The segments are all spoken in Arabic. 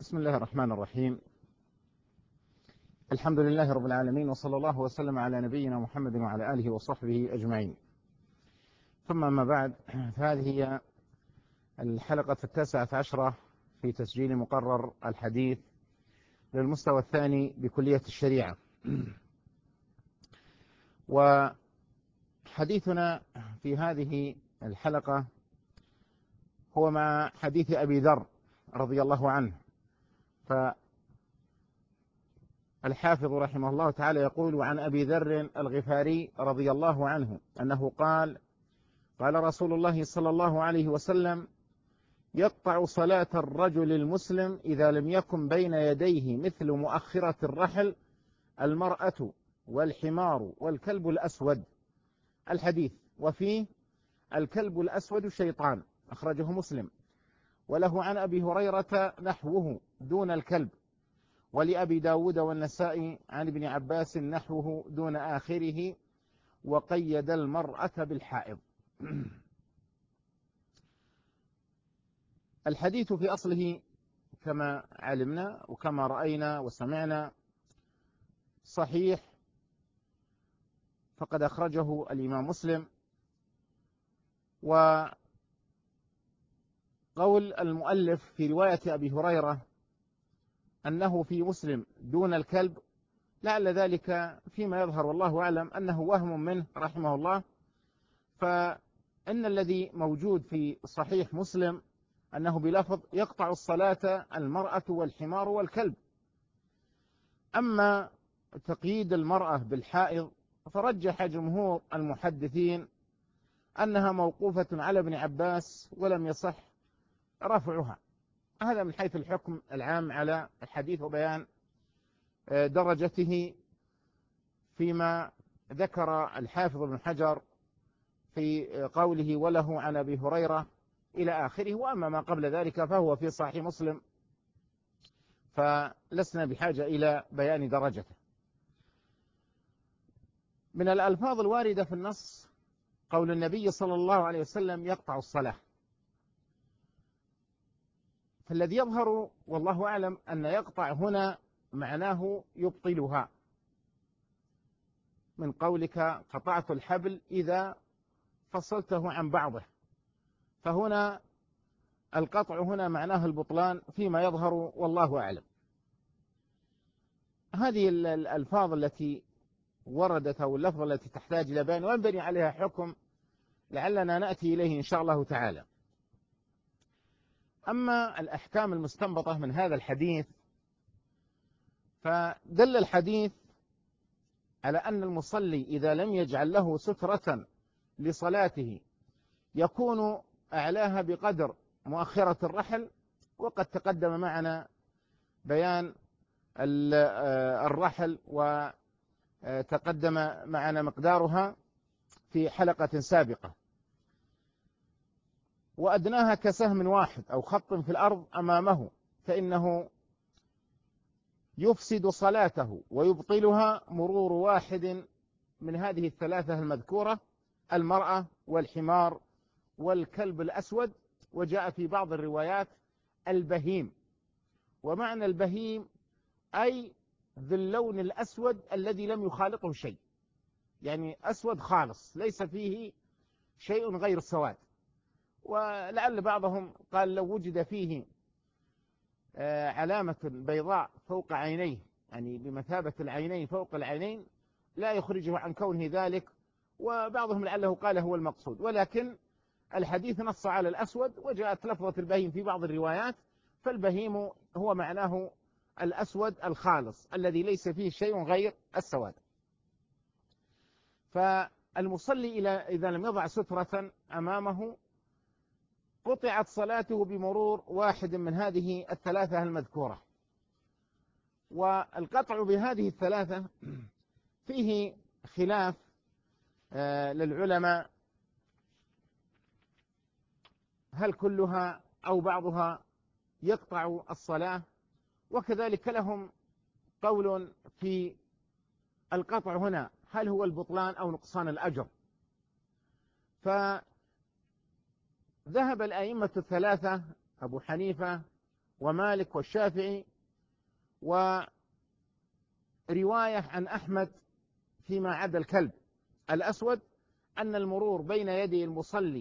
بسم الله الرحمن الرحيم. الحمد لله رب العالمين، وصلى الله وسلم على نبينا محمد وعلى آله وصحبه أجمعين. ثم ما بعد، هذه هي الحلقة 19 في تسجيل مقرر الحديث للمستوى الثاني بكلية الشريعة. وحديثنا في هذه الحلقة هو مع حديث أبي ذر رضي الله عنه. فالحافظ رحمه الله تعالى يقول: عن أبي ذر الغفاري رضي الله عنه أنه قال: قال رسول الله صلى الله عليه وسلم: يقطع صلاة الرجل المسلم إذا لم يكن بين يديه مثل مؤخرة الرحل المرأة والحمار والكلب الأسود. الحديث. وفيه: الكلب الأسود شيطان، أخرجه مسلم. وله عن أبي هريرة نحوه دون الكلب، ولأبي داود والنسائي عن ابن عباس نحوه دون آخره، وقيد المرأة بالحائض. الحديث في أصله كما علمنا وكما رأينا وسمعنا صحيح، فقد أخرجه الإمام مسلم. وقول المؤلف في رواية أبي هريرة أنه في مسلم دون الكلب، لعل ذلك فيما يظهر والله أعلم أنه وهم منه رحمه الله، فإن الذي موجود في صحيح مسلم أنه بلفظ: يقطع الصلاة المرأة والحمار والكلب. أما تقييد المرأة بالحائض فرجح جمهور المحدثين أنها موقوفة على ابن عباس ولم يصح رفعها. هذا من حيث الحكم العام على الحديث وبيان درجته فيما ذكر الحافظ ابن حجر في قوله: وله عن أبي هريرة إلى آخره. وأما ما قبل ذلك فهو في صحيح مسلم، فلسنا بحاجة إلى بيان درجته. من الألفاظ الواردة في النص قول النبي صلى الله عليه وسلم: يقطع الصلاة. فالذي يظهر والله أعلم أن يقطع هنا معناه يبطلها، من قولك: قطعت الحبل إذا فصلته عن بعضه. فهنا القطع هنا معناه البطلان فيما يظهر والله أعلم. هذه الألفاظ التي وردت أو اللفظة التي تحتاج إلى بيان وينبني عليها حكم لعلنا نأتي إليه إن شاء الله تعالى. أما الأحكام المستنبطة من هذا الحديث، فدل الحديث على أن المصلي إذا لم يجعل له سترة لصلاته يكون أعلاها بقدر مؤخرة الرحل، وقد تقدم معنا بيان الرحل وتقدم معنا مقدارها في حلقة سابقة. وأدناها كسهم واحد أو خط في الأرض أمامه، فإنه يفسد صلاته ويبطلها مرور واحد من هذه الثلاثة المذكورة: المرأة والحمار والكلب الأسود. وجاء في بعض الروايات البهيم. ومعنى البهيم أي ذي اللون الأسود الذي لم يخالطه شيء، يعني أسود خالص ليس فيه شيء غير السواد. ولعل بعضهم قال لو وجد فيه علامة بيضاء فوق عينيه، يعني بمثابة العينين فوق العينين، لا يخرجه عن كونه ذلك. وبعضهم لعله قال هو المقصود، ولكن الحديث نص على الأسود، وجاءت لفظة البهيم في بعض الروايات. فالبهيم هو معناه الأسود الخالص الذي ليس فيه شيء غير السواد. فالمصلي إذا لم يضع سترة أمامه قطعت صلاته بمرور واحد من هذه الثلاثة المذكورة. والقطع بهذه الثلاثة فيه خلاف للعلماء، هل كلها أو بعضها يقطع الصلاة، وكذلك لهم قول في القطع هنا هل هو البطلان أو نقصان الأجر. فذهب الأئمة الثلاثة أبو حنيفة ومالك والشافعي، ورواية عن أحمد فيما عدا الكلب الأسود، أن المرور بين يدي المصلي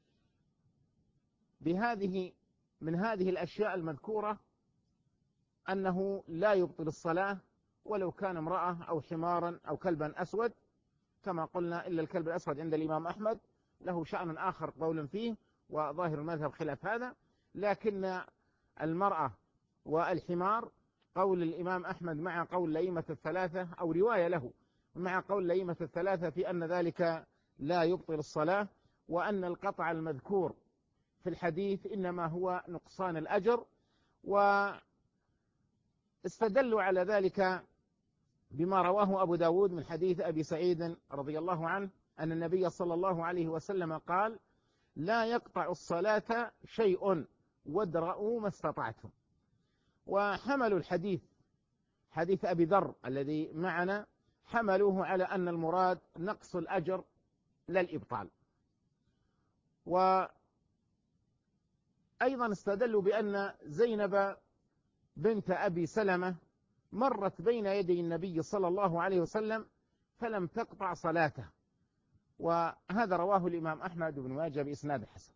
من هذه الأشياء المذكورة أنه لا يبطل الصلاة ولو كان امرأة أو حمارا أو كلبا أسود، كما قلنا إلا الكلب الأسود عند الإمام أحمد له شأن آخر قول فيه، وظاهر المذهب خلاف هذا، لكن المرأة والحمار قول الإمام أحمد مع قول الأئمة الثلاثة، أو رواية له مع قول الأئمة الثلاثة في أن ذلك لا يبطل الصلاة، وأن القطع المذكور في الحديث إنما هو نقصان الأجر. واستدلوا على ذلك بما رواه أبو داود من حديث أبي سعيد رضي الله عنه أن النبي صلى الله عليه وسلم قال: لا يقطع الصلاة شيء وادرؤوا ما استطعتم. وحملوا الحديث، حديث أبي ذر الذي معنا، حملوه على أن المراد نقص الأجر لا الإبطال. وأيضا استدلوا بأن زينب بنت أبي سلمة مرت بين يدي النبي صلى الله عليه وسلم فلم تقطع صلاته، وهذا رواه الإمام أحمد بن ماجه بإسناد حسن.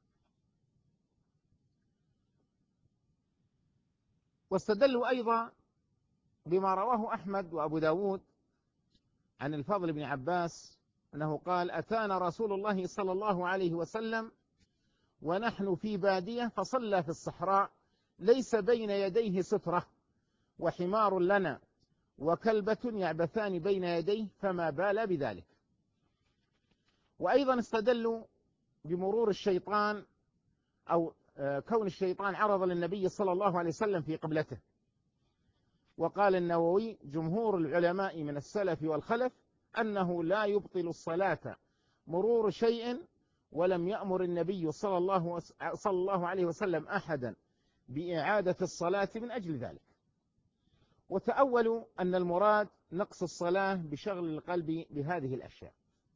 واستدلوا أيضا بما رواه أحمد وأبو داود عن الفضل بن عباس أنه قال: أتانا رسول الله صلى الله عليه وسلم ونحن في بادية فصلى في الصحراء ليس بين يديه سترة وحمار لنا وكلبة يعبثان بين يديه فما بال بذلك. وأيضا استدلوا بمرور الشيطان أو كون الشيطان عرض للنبي صلى الله عليه وسلم في قبلته. وقال النووي: جمهور العلماء من السلف والخلف أنه لا يبطل الصلاة مرور شيء، ولم يأمر النبي صلى الله عليه وسلم أحدا بإعادة الصلاة من أجل ذلك. وتأولوا أن المراد نقص الصلاة بشغل القلب بهذه الأشياء.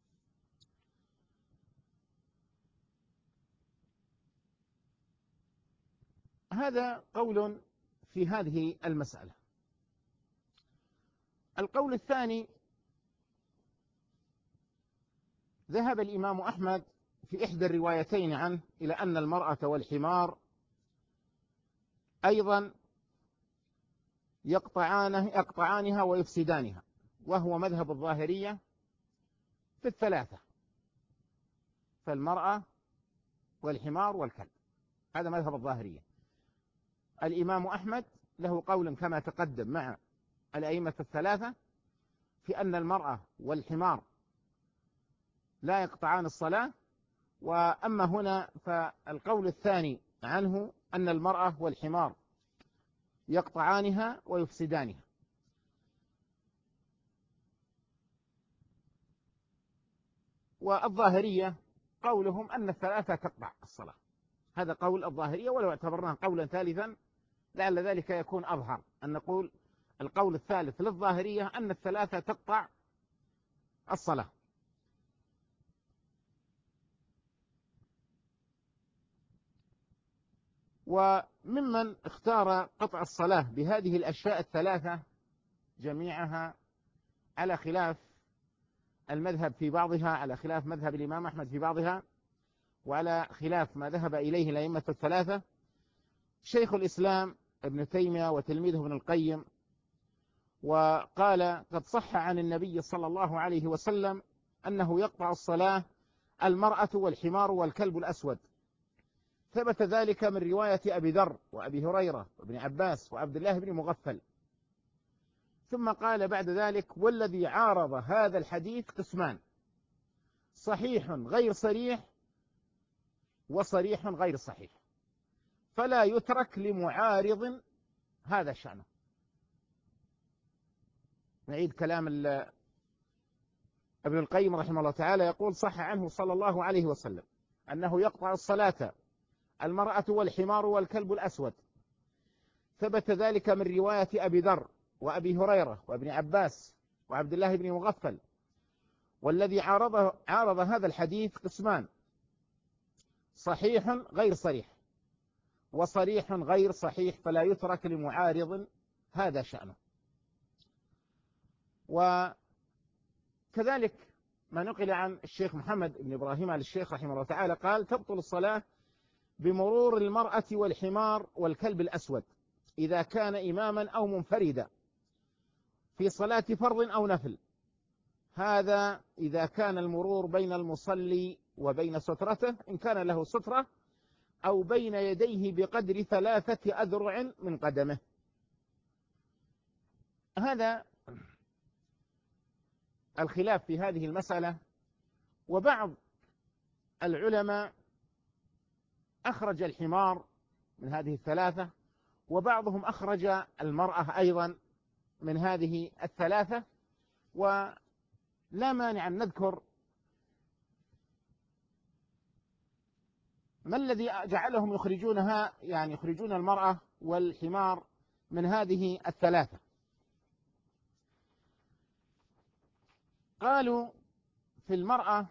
هذا قول في هذه المسألة. القول الثاني: ذهب الإمام أحمد في إحدى الروايتين عنه إلى أن المرأة والحمار أيضا يقطعانها ويفسدانها، وهو مذهب الظاهرية في الثلاثة، فالمرأة والحمار والكلب، هذا مذهب الظاهرية. الإمام أحمد له قول كما تقدم مع الأئمة الثلاثة في أن المرأة والحمار لا يقطعان الصلاة. وأما هنا فالقول الثاني عنه أن المرأة والحمار يقطعانها ويفسدانها. والظاهرية قولهم أن الثلاثة تقطع الصلاة، هذا قول الظاهرية، ولو اعتبرناه قولا ثالثا لعل ذلك يكون أظهر، أن نقول القول الثالث للظاهرية أن الثلاثة تقطع الصلاة. وممن اختار قطع الصلاة بهذه الأشياء الثلاثة جميعها على خلاف المذهب في بعضها، على خلاف مذهب الإمام أحمد في بعضها، وعلى خلاف ما ذهب إليه الأئمة الثلاثة، شيخ الإسلام ابن تيمية وتلميذه ابن القيم. وقال: قد صح عن النبي صلى الله عليه وسلم أنه يقطع الصلاة المرأة والحمار والكلب الأسود، ثبت ذلك من رواية أبي ذر وأبي هريرة وابن عباس وعبد الله بن مغفل. ثم قال بعد ذلك: والذي عارض هذا الحديث قسمان: صحيح غير صريح، وصريح غير صحيح، فلا يترك لمعارض هذا شأنه. نعيد كلام ابن القيم رحمه الله تعالى، يقول: صح عنه صلى الله عليه وسلم أنه يقطع الصلاة المرأة والحمار والكلب الأسود، ثبت ذلك من رواية أبي ذر وأبي هريرة وابن عباس وعبد الله بن مغفل. والذي عارض هذا الحديث قسمان: صحيح غير صريح، وصريح غير صحيح فلا يترك لمعارض، هذا شأنه. وكذلك ما نقل عن الشيخ محمد بن إبراهيم آل الشيخ رحمه الله تعالى قال: تبطل الصلاة بمرور المرأة والحمار والكلب الأسود إذا كان إماما أو منفردا في صلاة فرض أو نفل. هذا إذا كان المرور بين المصلي وبين سترته إن كان له سترة، أو بين يديه بقدر 3 أذرع من قدمه. هذا الخلاف في هذه المسألة. وبعض العلماء أخرج الحمار من هذه الثلاثة، وبعضهم أخرج المرأة أيضا من هذه الثلاثة. ولا مانع أن نذكر ما الذي جعلهم يخرجونها، يعني يخرجون المرأة والحمار من هذه الثلاثة. قالوا في المرأة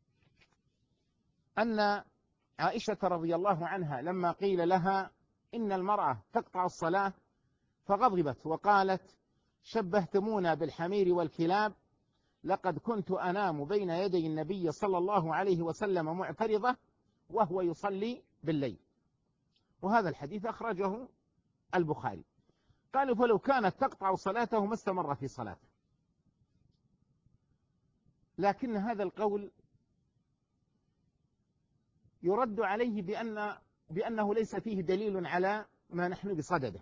أن عائشة رضي الله عنها لما قيل لها إن المرأة تقطع الصلاة فغضبت وقالت: شبهتمونا بالحمير والكلاب، لقد كنت أنام بين يدي النبي صلى الله عليه وسلم معترضة وهو يصلي بالليل. وهذا الحديث أخرجه البخاري. قالوا: فلو كانت تقطع صلاته ما استمر في صلاته. لكن هذا القول يرد عليه بأنه ليس فيه دليل على ما نحن بصدده،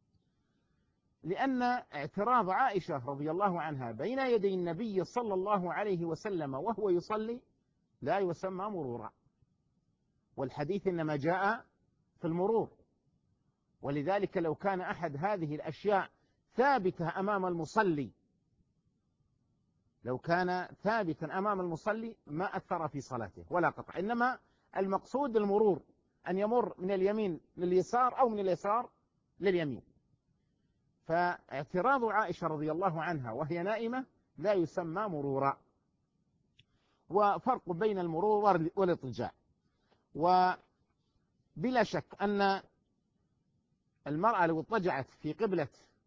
لأن اعتراض عائشة رضي الله عنها بين يدي النبي صلى الله عليه وسلم وهو يصلي لا يسمى مرورا، والحديث إنما جاء في المرور. ولذلك لو كان أحد هذه الأشياء ثابتة أمام المصلي، لو كان ثابتا أمام المصلي ما أثر في صلاته ولا قطع، إنما المقصود المرور، أن يمر من اليمين لليسار أو من اليسار لليمين. فاعتراض عائشة رضي الله عنها وهي نائمة لا يسمى مرورا. وفرق بين المرور والاضطجاع. وبلا شك أن المرأة لو اضطجعت في قبلة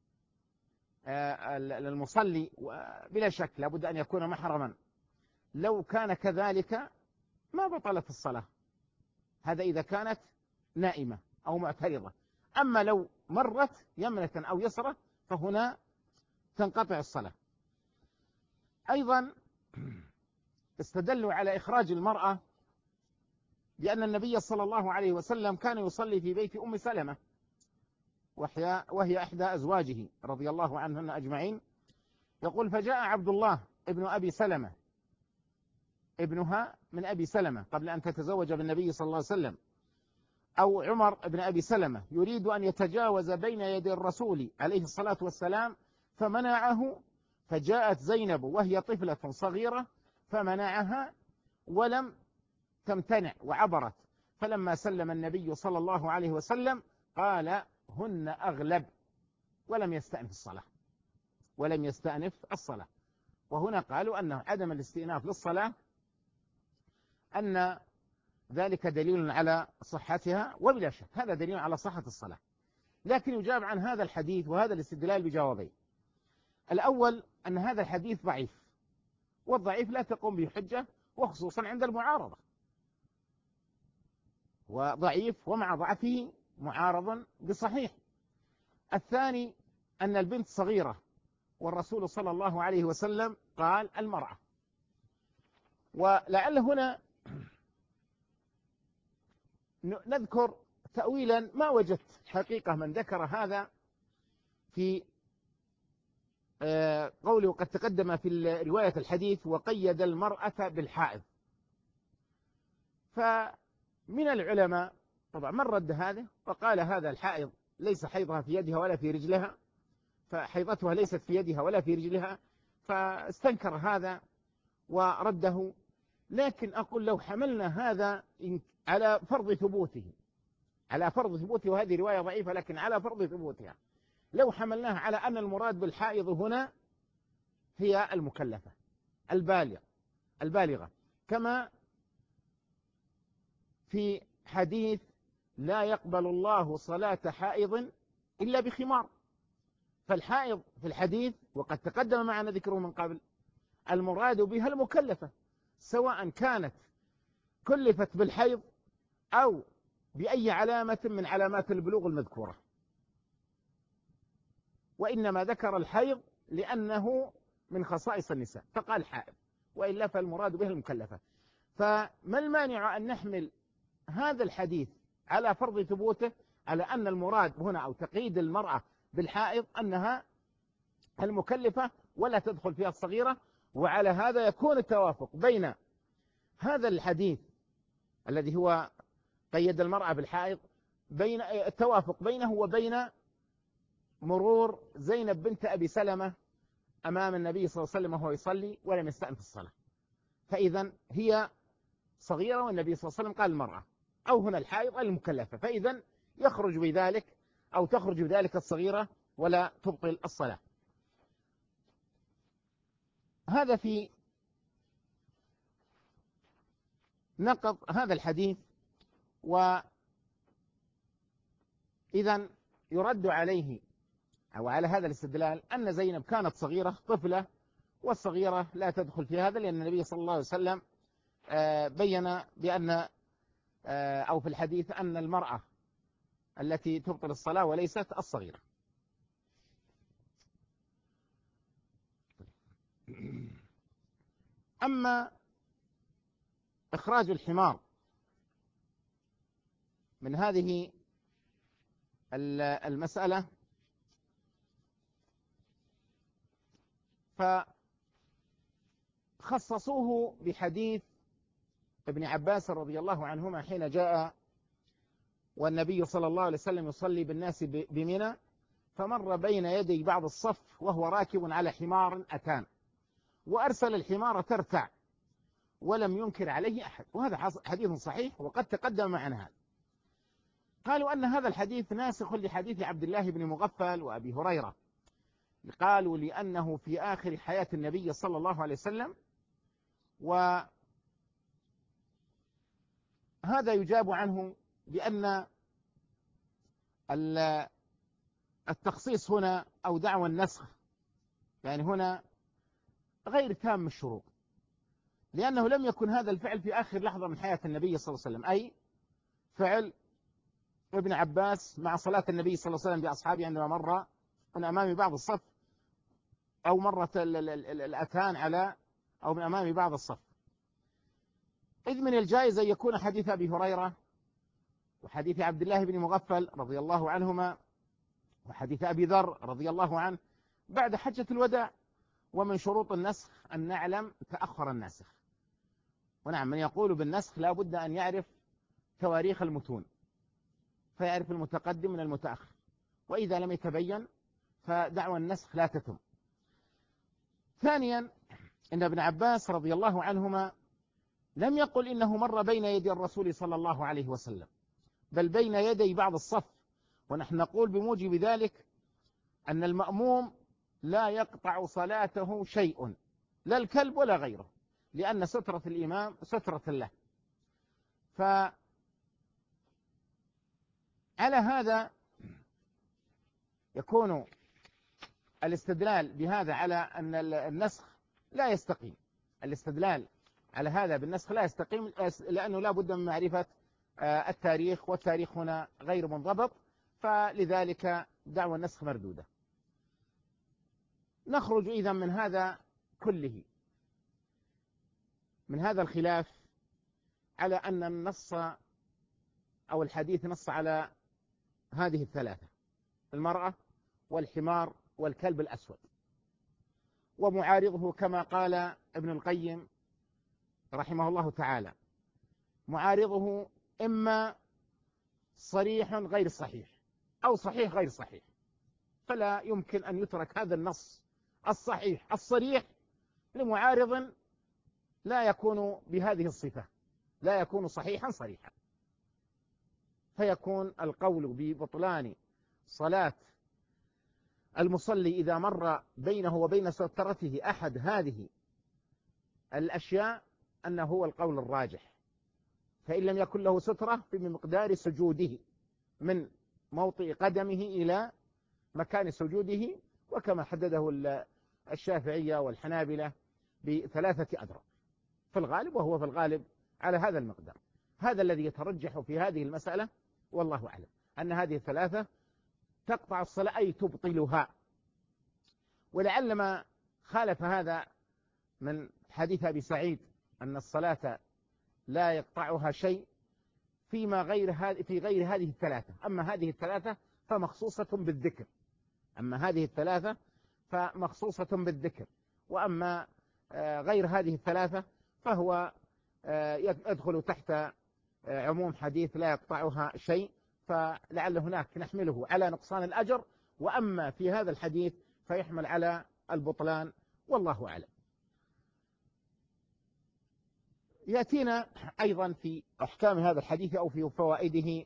المصلي بلا شك لابد أن يكون محرما، لو كان كذلك ما بطلت الصلاة، هذا إذا كانت نائمة أو معترضة. أما لو مرت يمنة أو يسرة فهنا تنقطع الصلاة. أيضا استدلوا على إخراج المرأة بأن النبي صلى الله عليه وسلم كان يصلي في بيت أم سلمة، وهي إحدى أزواجه رضي الله عنهن أجمعين. يقول: فجاء عبد الله ابن أبي سلمة، ابنها من أبي سلمة قبل أن تتزوج بالنبي صلى الله عليه وسلم، أو عمر بن أبي سلمة، يريد أن يتجاوز بين يدي الرسول عليه الصلاة والسلام فمنعه، فجاءت زينب وهي طفلة صغيرة فمنعها ولم تمتنع وعبرت. فلما سلم النبي صلى الله عليه وسلم قال: هن أغلب، ولم يستأنف الصلاة. وهنا قالوا أن عدم الاستئناف للصلاة أن ذلك دليل على صحتها، وبلا شك هذا دليل على صحة الصلاة. لكن يجاب عن هذا الحديث وهذا الاستدلال بجوابين. الأول أن هذا الحديث ضعيف، والضعيف لا تقوم به حجة، وخصوصا عند المعارضة، وضعيف ومع ضعفه معارض بصحيح. الثاني أن البنت صغيرة، والرسول صلى الله عليه وسلم قال المرأة. ولعل هنا نذكر تأويلا ما وجدت حقيقة من ذكر هذا في قوله وقد تقدم في رواية الحديث وقيد المرأة بالحائض. فمن العلماء طبعا من رد هذا وقال هذا الحائض ليس حيضها في يدها ولا في رجلها، فحيضتها ليست في يدها ولا في رجلها، فاستنكر هذا ورده. لكن أقول لو حملنا هذا على فرض ثبوته، وهذه رواية ضعيفة لكن على فرض ثبوتها، لو حملناها على أن المراد بالحائض هنا هي المكلفة البالغة، كما في حديث لا يقبل الله صلاة حائض إلا بخمار. فالحائض في الحديث وقد تقدم معنا ذكره من قبل المراد بها المكلفة، سواء كانت كلفت بالحيض أو بأي علامة من علامات البلوغ المذكورة، وإنما ذكر الحيض لأنه من خصائص النساء فقال حائض، وإلا فالمراد بها المكلفة. فما المانع أن نحمل هذا الحديث على فرض ثبوته على أن المراد هنا أو تقييد المرأة بالحائض أنها المكلفة ولا تدخل فيها الصغيرة، وعلى هذا يكون التوافق بين هذا الحديث الذي هو قيد المرأة بالحائض، بين التوافق بينه وبين مرور زينب بنت أبي سلمة أمام النبي صلى الله عليه وسلم وهو يصلي ولم يستأنف الصلاة، فإذا هي صغيرة والنبي صلى الله عليه وسلم قال المرأة، أو هنا الحائض المكلفة، فإذا يخرج بذلك أو تخرج بذلك الصغيرة ولا تبطل الصلاة. هذا في نقض هذا الحديث. وإذا يرد عليه أو على هذا الاستدلال أن زينب كانت صغيرة طفلة، والصغيرة لا تدخل في هذا، لأن النبي صلى الله عليه وسلم بين بأن أو في الحديث أن المرأة التي تبطل الصلاة وليست الصغيرة. أما إخراج الحمار من هذه المسألة فخصصوه بحديث ابن عباس رضي الله عنهما حين جاء والنبي صلى الله عليه وسلم يصلي بالناس بمنى، فمر بين يدي بعض الصف وهو راكب على حمار أتان، وأرسل الحمار ترتع ولم ينكر عليه أحد، وهذا حديث صحيح وقد تقدم معنا هذا. قالوا أن هذا الحديث ناسخ لحديث عبد الله بن مغفل وأبي هريرة، قالوا لأنه في آخر حياة النبي صلى الله عليه وسلم، وهذا يجاب عنه بأن التخصيص هنا أو دعوى النسخ يعني هنا غير تام الشروط، لأنه لم يكن هذا الفعل في آخر لحظة من حياة النبي صلى الله عليه وسلم، أي فعل ابن عباس مع صلاة النبي صلى الله عليه وسلم بأصحابه عندما مر من أمام بعض الصف، أو مرت الأتان على أو من أمام بعض الصف، إذ من الجائز أن يكون حديث أبي هريرة وحديث عبد الله بن مغفل رضي الله عنهما وحديث أبي ذر رضي الله عنه بعد حجة الوداع، ومن شروط النسخ أن نعلم تأخر الناسخ. ونعم، من يقول بالنسخ لا بد أن يعرف تواريخ المتون فيعرف المتقدم من المتأخر، وإذا لم يتبين فدعوى النسخ لا تتم. ثانيا، إن ابن عباس رضي الله عنهما لم يقل إنه مر بين يدي الرسول صلى الله عليه وسلم، بل بين يدي بعض الصف، ونحن نقول بموجب ذلك أن المأموم لا يقطع صلاته شيء، لا الكلب ولا غيره، لأن سترة الإمام سترة له. فعلى هذا يكون الاستدلال بهذا على أن النسخ لا يستقيم، الاستدلال على هذا بالنسخ لا يستقيم، لأنه لا بد من معرفة التاريخ، والتاريخ هنا غير منضبط، فلذلك دعوى النسخ مردودة. نخرج إذن من هذا كله، من هذا الخلاف، على أن النص أو الحديث نص على هذه الثلاثة: المرأة والحمار والكلب الأسود. ومعارضه كما قال ابن القيم رحمه الله تعالى، معارضه إما صريح غير صحيح أو صحيح غير صحيح، فلا يمكن أن يترك هذا النص الصحيح الصريح لمعارض لا يكون بهذه الصفة، لا يكون صحيحا صريحا، فيكون القول ببطلان صلاة المصلي إذا مر بينه وبين سترته أحد هذه الأشياء أنه هو القول الراجح. فإن لم يكن له سترة بمقدار سجوده من موطئ قدمه إلى مكان سجوده، وكما حدده الشافعية والحنابلة ب3 أذرع في الغالب، وهو في الغالب على هذا المقدار. هذا الذي يترجح في هذه المسألة والله أعلم، أن هذه 3 تقطع الصلاة أي تبطلها. ولعل ما خالف هذا من حديث أبي سعيد أن الصلاة لا يقطعها شيء في غير هذه 3. أما هذه 3 فمخصوصة بالذكر، وأما غير هذه 3 فهو يدخل تحت عموم حديث لا يقطعها شيء، فلعل هناك نحمله على نقصان الأجر، وأما في هذا الحديث فيحمل على البطلان والله أعلم. يأتينا أيضا في أحكام هذا الحديث أو في فوائده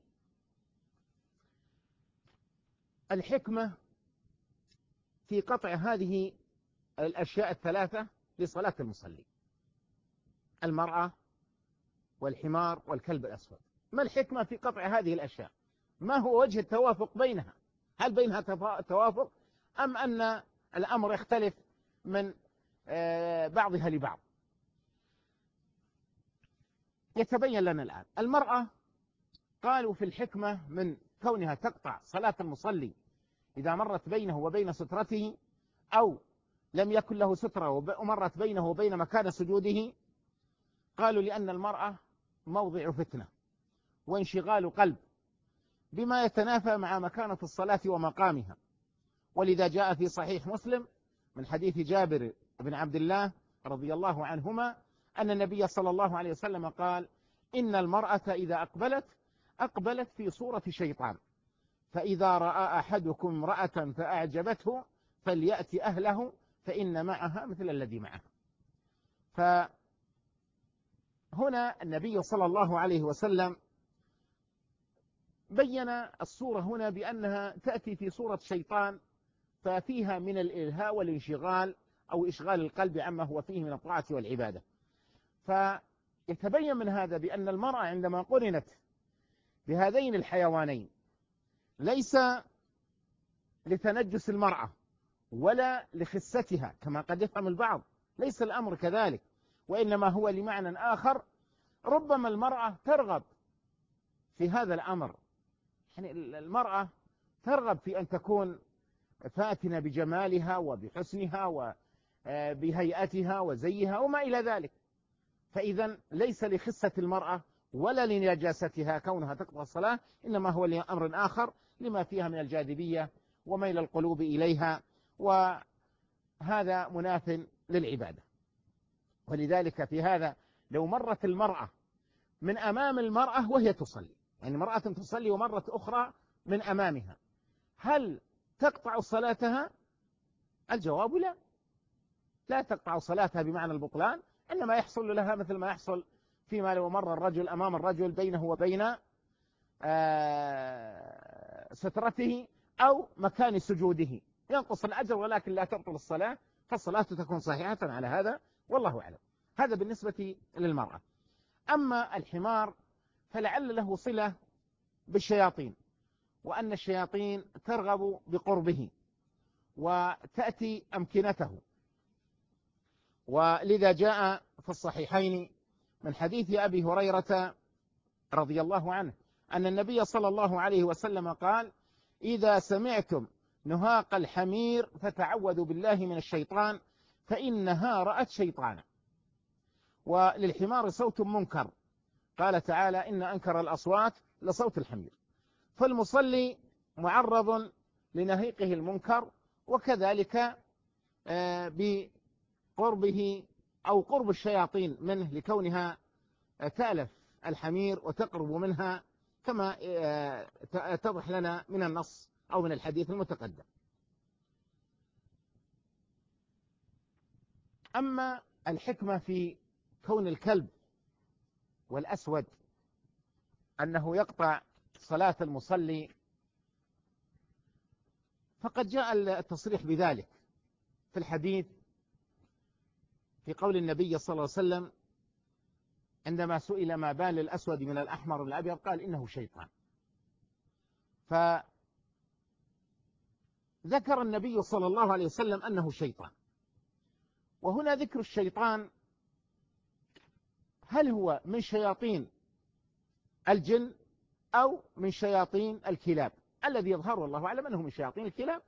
الحكمة في قطع هذه الأشياء 3 لصلاة المصلي: المرأة والحمار والكلب الأسود. ما الحكمة في قطع هذه الأشياء؟ ما هو وجه التوافق بينها؟ هل بينها توافق أم أن الأمر يختلف من بعضها لبعض؟ يتبين لنا الآن. المرأة قالوا في الحكمة من كونها تقطع صلاة المصلي إذا مرت بينه وبين سترته، أو لم يكن له سترة ومرت بينه وبين مكان سجوده. قالوا لأن المرأة موضع فتنة وانشغال قلب بما يتنافى مع مكانة الصلاة ومقامها. ولذا جاء في صحيح مسلم من حديث جابر بن عبد الله رضي الله عنهما أن النبي صلى الله عليه وسلم قال: إن المرأة إذا أقبلت في صورة شيطان، فإذا رأى أحدكم امرأة فأعجبته فليأتي أهله فإن معها مثل الذي معها. فهنا النبي صلى الله عليه وسلم بين الصورة هنا بأنها تأتي في صورة شيطان، ففيها من الإلهاء والانشغال أو إشغال القلب عما هو فيه من الطاعة والعبادة. فيتبين من هذا بأن المرأة عندما قرنت بهذين الحيوانين ليس لتنجس المرأة ولا لخستها كما قد يفهم البعض، ليس الأمر كذلك، وإنما هو لمعنى آخر. ربما المرأة ترغب في هذا الأمر، يعني المرأة ترغب في أن تكون فاتنة بجمالها وبحسنها وبهيئتها وزيها وما إلى ذلك، فإذا ليس لخسة المرأة ولا لنجاستها كونها تقطع الصلاة، إنما هو لأمر آخر لما فيها من الجاذبية وميل القلوب إليها، وهذا مناف للعبادة. ولذلك في هذا لو مرت المرأة من أمام المرأة وهي تصلي، يعني امرأة تصلي ومرت أخرى من أمامها، هل تقطع صلاتها؟ الجواب لا تقطع صلاتها بمعنى البطلان، إنما يحصل لها مثل ما يحصل فيما لو مر الرجل أمام الرجل بينه وبين سترته أو مكان سجوده، ينقص الأجر ولكن لا تبطل الصلاة، فالصلاة تكون صحيحة على هذا والله أعلم. هذا بالنسبة للمرأة. أما الحمار فلعل له صلة بالشياطين، وأن الشياطين ترغب بقربه وتأتي أمكنته، ولذا جاء في الصحيحين من حديث أبي هريرة رضي الله عنه أن النبي صلى الله عليه وسلم قال: إذا سمعتم نهاق الحمير فتعوذوا بالله من الشيطان فإنها رأت شيطانا. وللحمار صوت منكر، قال تعالى: إن أنكر الأصوات لصوت الحمير. فالمصلي معرض لنهيقه المنكر، وكذلك بقربه أو قرب الشياطين منه لكونها تألف الحمير وتقرب منها كما تضح لنا من النص أو من الحديث المتقدم. أما الحكمة في كون الكلب والأسود أنه يقطع صلاة المصلي، فقد جاء التصريح بذلك في الحديث في قول النبي صلى الله عليه وسلم: عندما سئل ما بال الأسود من الأحمر الأبيض قال إنه شيطان. فذكر النبي صلى الله عليه وسلم أنه شيطان. وهنا ذكر الشيطان، هل هو من شياطين الجن أو من شياطين الكلاب؟ الذي يظهر والله أعلم أنه من شياطين الكلاب.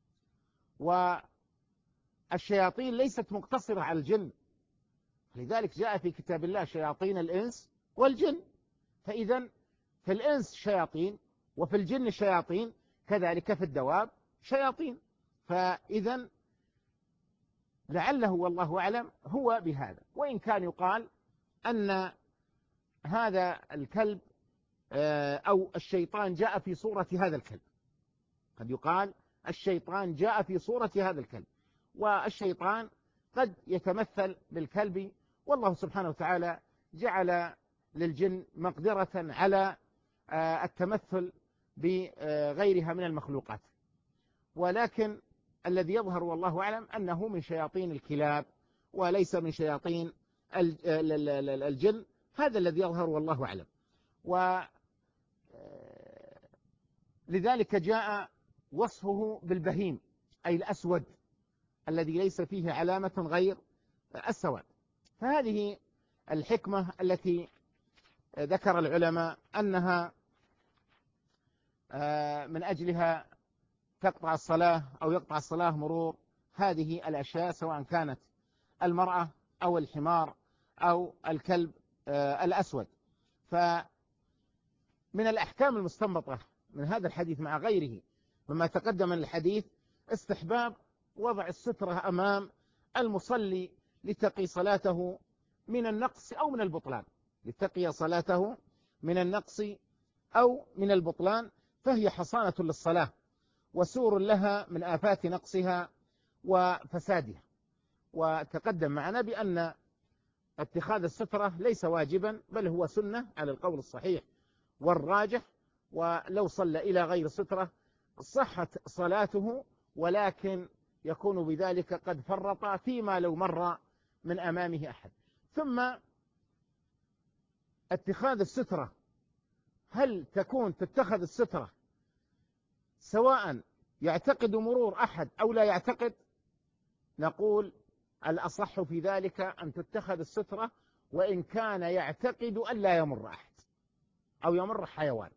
والشياطين ليست مقتصرة على الجن، لذلك جاء في كتاب الله شياطين الإنس والجن. فإذا في الإنس شياطين وفي الجن شياطين، كذلك في الدواب شياطين. فإذا لعله والله أعلم هو بهذا. وإن كان يقال أن هذا الكلب أو الشيطان جاء في صورة هذا الكلب، قد يقال الشيطان جاء في صورة هذا الكلب، والشيطان قد يتمثل بالكلب، والله سبحانه وتعالى جعل للجن مقدرة على التمثل بغيرها من المخلوقات. ولكن الذي يظهر والله أعلم أنه من شياطين الكلاب وليس من شياطين الجن، هذا الذي يظهر والله أعلم. ولذلك جاء وصفه بالبهيم، أي الأسود الذي ليس فيه علامة غير السواد. فهذه الحكمة التي ذكر العلماء أنها من أجلها تقطع الصلاة أو يقطع الصلاة مرور هذه الأشياء، سواء كانت المرأة أو الحمار أو الكلب الأسود. فمن الأحكام المستنبطة من هذا الحديث مع غيره مما تقدم من الحديث استحباب وضع السترة أمام المصلي لتقي صلاته من النقص أو من البطلان، لتقي صلاته من النقص أو من البطلان، فهي حصانة للصلاة وسور لها من آفات نقصها وفسادها. وتقدم معنا بأن اتخاذ السترة ليس واجبا، بل هو سنة على القول الصحيح والراجح. ولو صلى إلى غير سترة صحت صلاته، ولكن يكون بذلك قد فرط فيما لو مر من أمامه أحد. ثم اتخاذ السترة، هل تتخذ السترة سواء يعتقد مرور أحد أو لا يعتقد؟ نقول الأصح في ذلك أن تتخذ السترة وإن كان يعتقد أن لا يمر أحد أو يمر حيوان،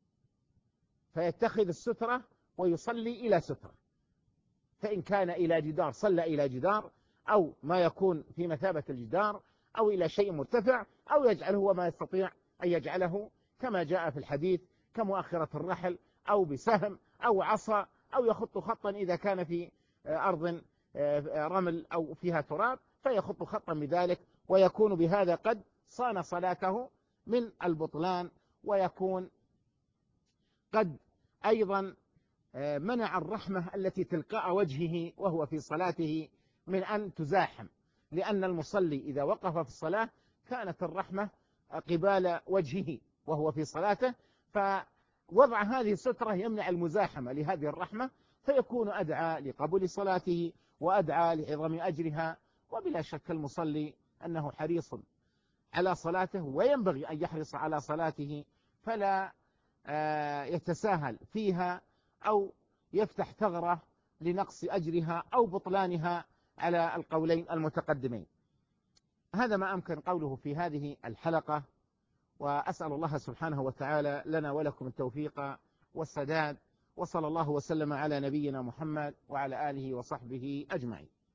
فيتخذ السترة ويصلي إلى سترة. فإن كان إلى جدار صلى إلى جدار، أو ما يكون في مثابة الجدار، أو إلى شيء مرتفع، أو يجعله هو ما يستطيع أن يجعله كما جاء في الحديث كمؤخرة الرحل، أو بسهم أو عصا، أو يخط خطا إذا كان في أرض رمل أو فيها تراب، فيخط خطا بذلك، ويكون بهذا قد صان صلاته من البطلان، ويكون قد أيضا منع الرحمة التي تلقاء وجهه وهو في صلاته من أن تزاحم، لأن المصلي إذا وقف في الصلاة كانت الرحمة قبال وجهه وهو في صلاته، فوضع هذه السترة يمنع المزاحمة لهذه الرحمة، فيكون أدعى لقبول صلاته وأدعى لعظم أجرها. وبلا شك المصلي أنه حريص على صلاته، وينبغي أن يحرص على صلاته، فلا يتساهل فيها أو يفتح ثغرة لنقص أجرها أو بطلانها على القولين المتقدمين. هذا ما أمكن قوله في هذه الحلقة، وأسأل الله سبحانه وتعالى لنا ولكم التوفيق والسداد، وصلى الله وسلم على نبينا محمد وعلى آله وصحبه أجمعين.